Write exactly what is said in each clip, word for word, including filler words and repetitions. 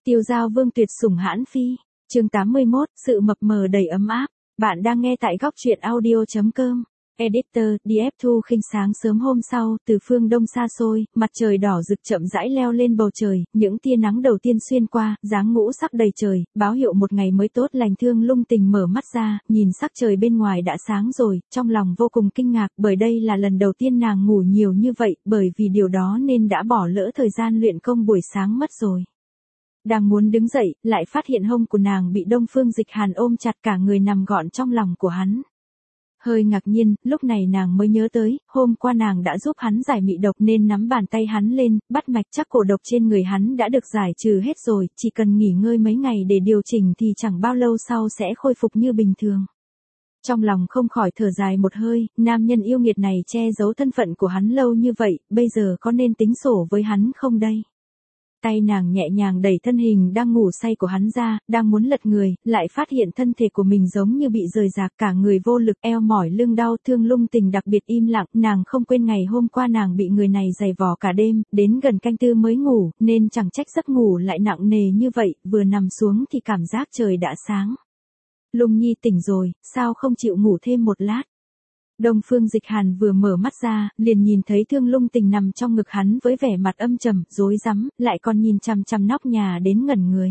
Tiêu Giao Vương tuyệt sủng hãn phi. Chương tám mươi mốt, sự mập mờ đầy ấm áp. Bạn đang nghe tại góc truyện audio chấm com. Editor, đê ép Thu Khinh. Sáng sớm hôm sau, từ phương đông xa xôi, mặt trời đỏ rực chậm rãi leo lên bầu trời, những tia nắng đầu tiên xuyên qua, dáng ngũ sắc đầy trời, báo hiệu một ngày mới tốt lành. Thương Lung Tình mở mắt ra, nhìn sắc trời bên ngoài đã sáng rồi, trong lòng vô cùng kinh ngạc, bởi đây là lần đầu tiên nàng ngủ nhiều như vậy, bởi vì điều đó nên đã bỏ lỡ thời gian luyện công buổi sáng mất rồi. Đang muốn đứng dậy, lại phát hiện hông của nàng bị Đông Phương Dịch Hàn ôm chặt, cả người nằm gọn trong lòng của hắn. Hơi ngạc nhiên, lúc này nàng mới nhớ tới, hôm qua nàng đã giúp hắn giải mị độc nên nắm bàn tay hắn lên, bắt mạch chắc cổ độc trên người hắn đã được giải trừ hết rồi, chỉ cần nghỉ ngơi mấy ngày để điều chỉnh thì chẳng bao lâu sau sẽ khôi phục như bình thường. Trong lòng không khỏi thở dài một hơi, nam nhân yêu nghiệt này che giấu thân phận của hắn lâu như vậy, bây giờ có nên tính sổ với hắn không đây? Tay nàng nhẹ nhàng đẩy thân hình đang ngủ say của hắn ra, đang muốn lật người, lại phát hiện thân thể của mình giống như bị rời rạc, cả người vô lực, eo mỏi lưng đau. Thương Lung Tình đặc biệt im lặng, nàng không quên ngày hôm qua nàng bị người này giày vò cả đêm, đến gần canh tư mới ngủ, nên chẳng trách giấc ngủ lại nặng nề như vậy, vừa nằm xuống thì cảm giác trời đã sáng. Lung Nhi tỉnh rồi, sao không chịu ngủ thêm một lát? Đông Phương Dịch Hàn vừa mở mắt ra, liền nhìn thấy Thương Lung Tình nằm trong ngực hắn với vẻ mặt âm trầm, rối rắm, lại còn nhìn chằm chằm nóc nhà đến ngẩn người.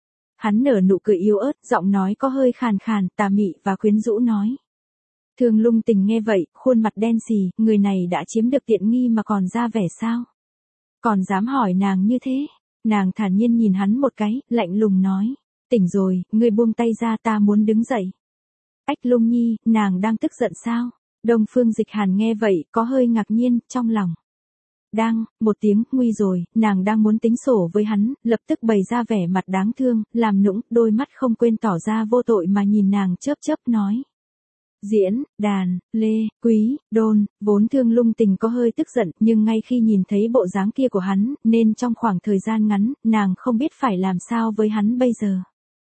Hắn nở nụ cười yếu ớt, giọng nói có hơi khàn khàn, tà mị và quyến rũ nói. Thương Lung Tình nghe vậy, khuôn mặt đen xì, người này đã chiếm được tiện nghi mà còn ra vẻ sao? Còn dám hỏi nàng như thế? Nàng thản nhiên nhìn hắn một cái, lạnh lùng nói. Tỉnh rồi, ngươi buông tay ra, ta muốn đứng dậy. Ách Lung Nhi, nàng đang tức giận sao? Đông Phương Dịch Hàn nghe vậy, có hơi ngạc nhiên, trong lòng. Đang, một tiếng, nguy rồi, nàng đang muốn tính sổ với hắn, lập tức bày ra vẻ mặt đáng thương, làm nũng, đôi mắt không quên tỏ ra vô tội mà nhìn nàng chớp chớp nói. Diễn, đàn, lê, quý, đôn, vốn Thương Lung Tình có hơi tức giận, nhưng ngay khi nhìn thấy bộ dáng kia của hắn, nên trong khoảng thời gian ngắn, nàng không biết phải làm sao với hắn bây giờ.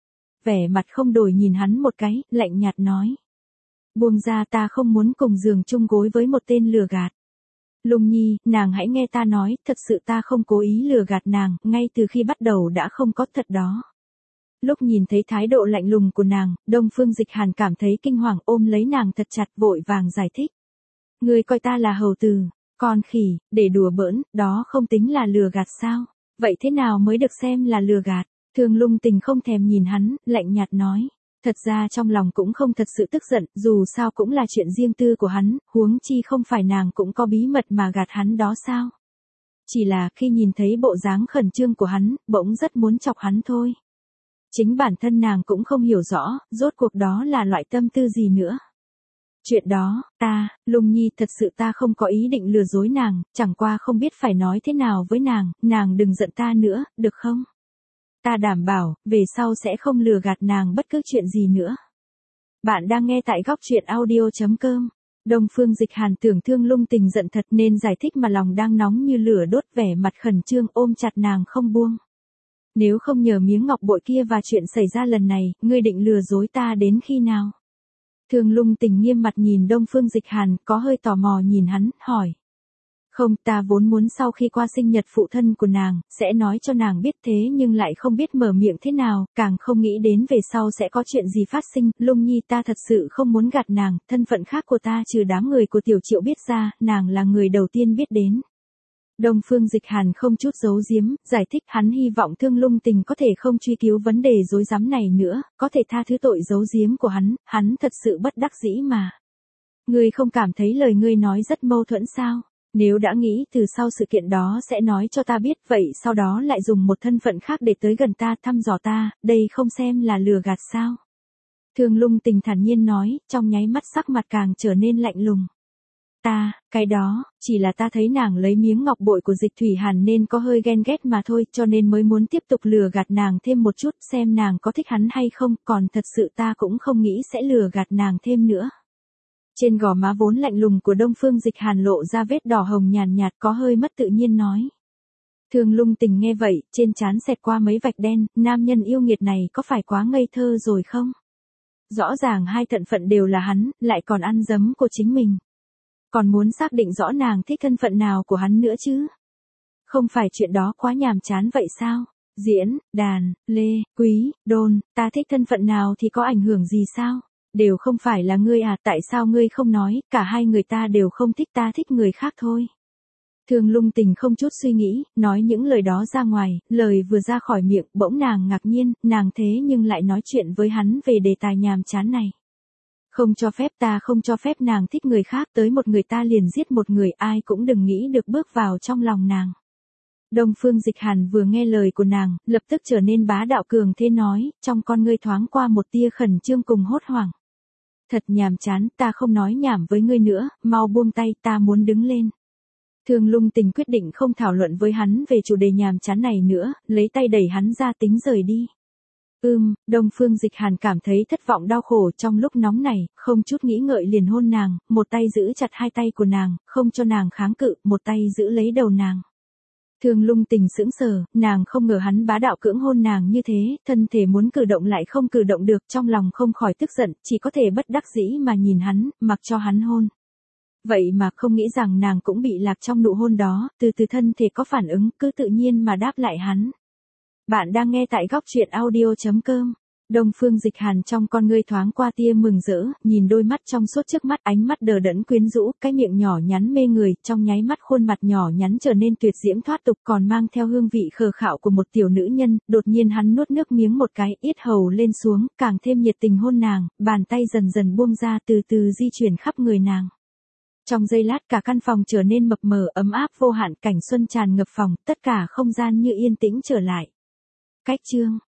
Vẻ mặt không đổi nhìn hắn một cái, lạnh nhạt nói. Buông ra, ta không muốn cùng giường chung gối với một tên lừa gạt. Lung Nhi, nàng hãy nghe ta nói, thật sự ta không cố ý lừa gạt nàng, ngay từ khi bắt đầu đã không có thật đó. Lúc nhìn thấy thái độ lạnh lùng của nàng, Đông Phương Dịch Hàn cảm thấy kinh hoàng, ôm lấy nàng thật chặt, vội vàng giải thích. Ngươi coi ta là hầu tử, con khỉ, để đùa bỡn, đó không tính là lừa gạt sao? Vậy thế nào mới được xem là lừa gạt? Thương Lung Tình không thèm nhìn hắn, lạnh nhạt nói. Thật ra trong lòng cũng không thật sự tức giận, dù sao cũng là chuyện riêng tư của hắn, huống chi không phải nàng cũng có bí mật mà gạt hắn đó sao? Chỉ là khi nhìn thấy bộ dáng khẩn trương của hắn, bỗng rất muốn chọc hắn thôi. Chính bản thân nàng cũng không hiểu rõ, rốt cuộc đó là loại tâm tư gì nữa. Chuyện đó, ta, Lung Nhi, thật sự ta không có ý định lừa dối nàng, chẳng qua không biết phải nói thế nào với nàng, nàng đừng giận ta nữa, được không? Ta đảm bảo, về sau sẽ không lừa gạt nàng bất cứ chuyện gì nữa. Bạn đang nghe tại góc truyện audio chấm com. Đông Phương Dịch Hàn tưởng Thương Lung Tình giận thật nên giải thích mà lòng đang nóng như lửa đốt, vẻ mặt khẩn trương ôm chặt nàng không buông. Nếu không nhờ miếng ngọc bội kia và chuyện xảy ra lần này, ngươi định lừa dối ta đến khi nào? Thương Lung Tình nghiêm mặt nhìn Đông Phương Dịch Hàn, có hơi tò mò nhìn hắn, hỏi. Không, ta vốn muốn sau khi qua sinh nhật phụ thân của nàng, sẽ nói cho nàng biết thế nhưng lại không biết mở miệng thế nào, càng không nghĩ đến về sau sẽ có chuyện gì phát sinh. Lung Nhi, ta thật sự không muốn gạt nàng, thân phận khác của ta trừ đám người của Tiểu Triệu biết ra, nàng là người đầu tiên biết đến. Đông Phương Dịch Hàn không chút giấu giếm, giải thích hắn hy vọng Thương Lung Tình có thể không truy cứu vấn đề rối rắm này nữa, có thể tha thứ tội giấu giếm của hắn, hắn thật sự bất đắc dĩ mà. Ngươi không cảm thấy lời ngươi nói rất mâu thuẫn sao? Nếu đã nghĩ từ sau sự kiện đó sẽ nói cho ta biết, vậy sau đó lại dùng một thân phận khác để tới gần ta, thăm dò ta, đây không xem là lừa gạt sao? Thương Lung Tình thản nhiên nói, trong nháy mắt sắc mặt càng trở nên lạnh lùng. Ta, cái đó, chỉ là ta thấy nàng lấy miếng ngọc bội của Dịch Thủy Hàn nên có hơi ghen ghét mà thôi, cho nên mới muốn tiếp tục lừa gạt nàng thêm một chút, xem nàng có thích hắn hay không, còn thật sự ta cũng không nghĩ sẽ lừa gạt nàng thêm nữa. Trên gò má vốn lạnh lùng của Đông Phương Dịch Hàn lộ ra vết đỏ hồng nhàn nhạt, có hơi mất tự nhiên nói. Thương Lung Tình nghe vậy, trên trán xẹt qua mấy vạch đen, nam nhân yêu nghiệt này có phải quá ngây thơ rồi không? Rõ ràng hai thân phận đều là hắn, lại còn ăn dấm của chính mình. Còn muốn xác định rõ nàng thích thân phận nào của hắn nữa chứ? Không phải chuyện đó quá nhàm chán vậy sao? Diễn, đàn, lê, quý, đôn, ta thích thân phận nào thì có ảnh hưởng gì sao? Đều không phải là ngươi à, tại sao ngươi không nói, cả hai người ta đều không thích, ta thích người khác thôi. Thương Lung Tình không chút suy nghĩ, nói những lời đó ra ngoài, lời vừa ra khỏi miệng, bỗng nàng ngạc nhiên, nàng thế nhưng lại nói chuyện với hắn về đề tài nhàm chán này. Không cho phép, ta không cho phép nàng thích người khác, tới một người ta liền giết một người, ai cũng đừng nghĩ được bước vào trong lòng nàng. Đông Phương Dịch Hàn vừa nghe lời của nàng, lập tức trở nên bá đạo cường thế nói, trong con ngươi thoáng qua một tia khẩn trương cùng hốt hoảng. Thật nhàm chán, ta không nói nhảm với ngươi nữa, mau buông tay, ta muốn đứng lên. Thương Lung Tình quyết định không thảo luận với hắn về chủ đề nhàm chán này nữa, lấy tay đẩy hắn ra tính rời đi. Ưm, Đông Phương Dịch Hàn cảm thấy thất vọng đau khổ trong lúc nóng này, không chút nghĩ ngợi liền hôn nàng, một tay giữ chặt hai tay của nàng, không cho nàng kháng cự, một tay giữ lấy đầu nàng. Thương Lung Tình sững sờ, nàng không ngờ hắn bá đạo cưỡng hôn nàng như thế, thân thể muốn cử động lại không cử động được, trong lòng không khỏi tức giận, chỉ có thể bất đắc dĩ mà nhìn hắn, mặc cho hắn hôn. Vậy mà không nghĩ rằng nàng cũng bị lạc trong nụ hôn đó, từ từ thân thể có phản ứng, cứ tự nhiên mà đáp lại hắn. Bạn đang nghe tại góc truyện audio chấm com. Đông Phương Dịch Hàn trong con ngươi thoáng qua tia mừng rỡ, nhìn đôi mắt trong suốt trước mắt, ánh mắt đờ đẫn quyến rũ, cái miệng nhỏ nhắn mê người, trong nháy mắt khuôn mặt nhỏ nhắn trở nên tuyệt diễm thoát tục, còn mang theo hương vị khờ khạo của một tiểu nữ nhân, đột nhiên hắn nuốt nước miếng một cái, yết hầu lên xuống, càng thêm nhiệt tình hôn nàng, bàn tay dần dần buông ra từ từ di chuyển khắp người nàng. Trong giây lát cả căn phòng trở nên mập mờ, ấm áp vô hạn, cảnh xuân tràn ngập phòng, tất cả không gian như yên tĩnh trở lại. Cách chương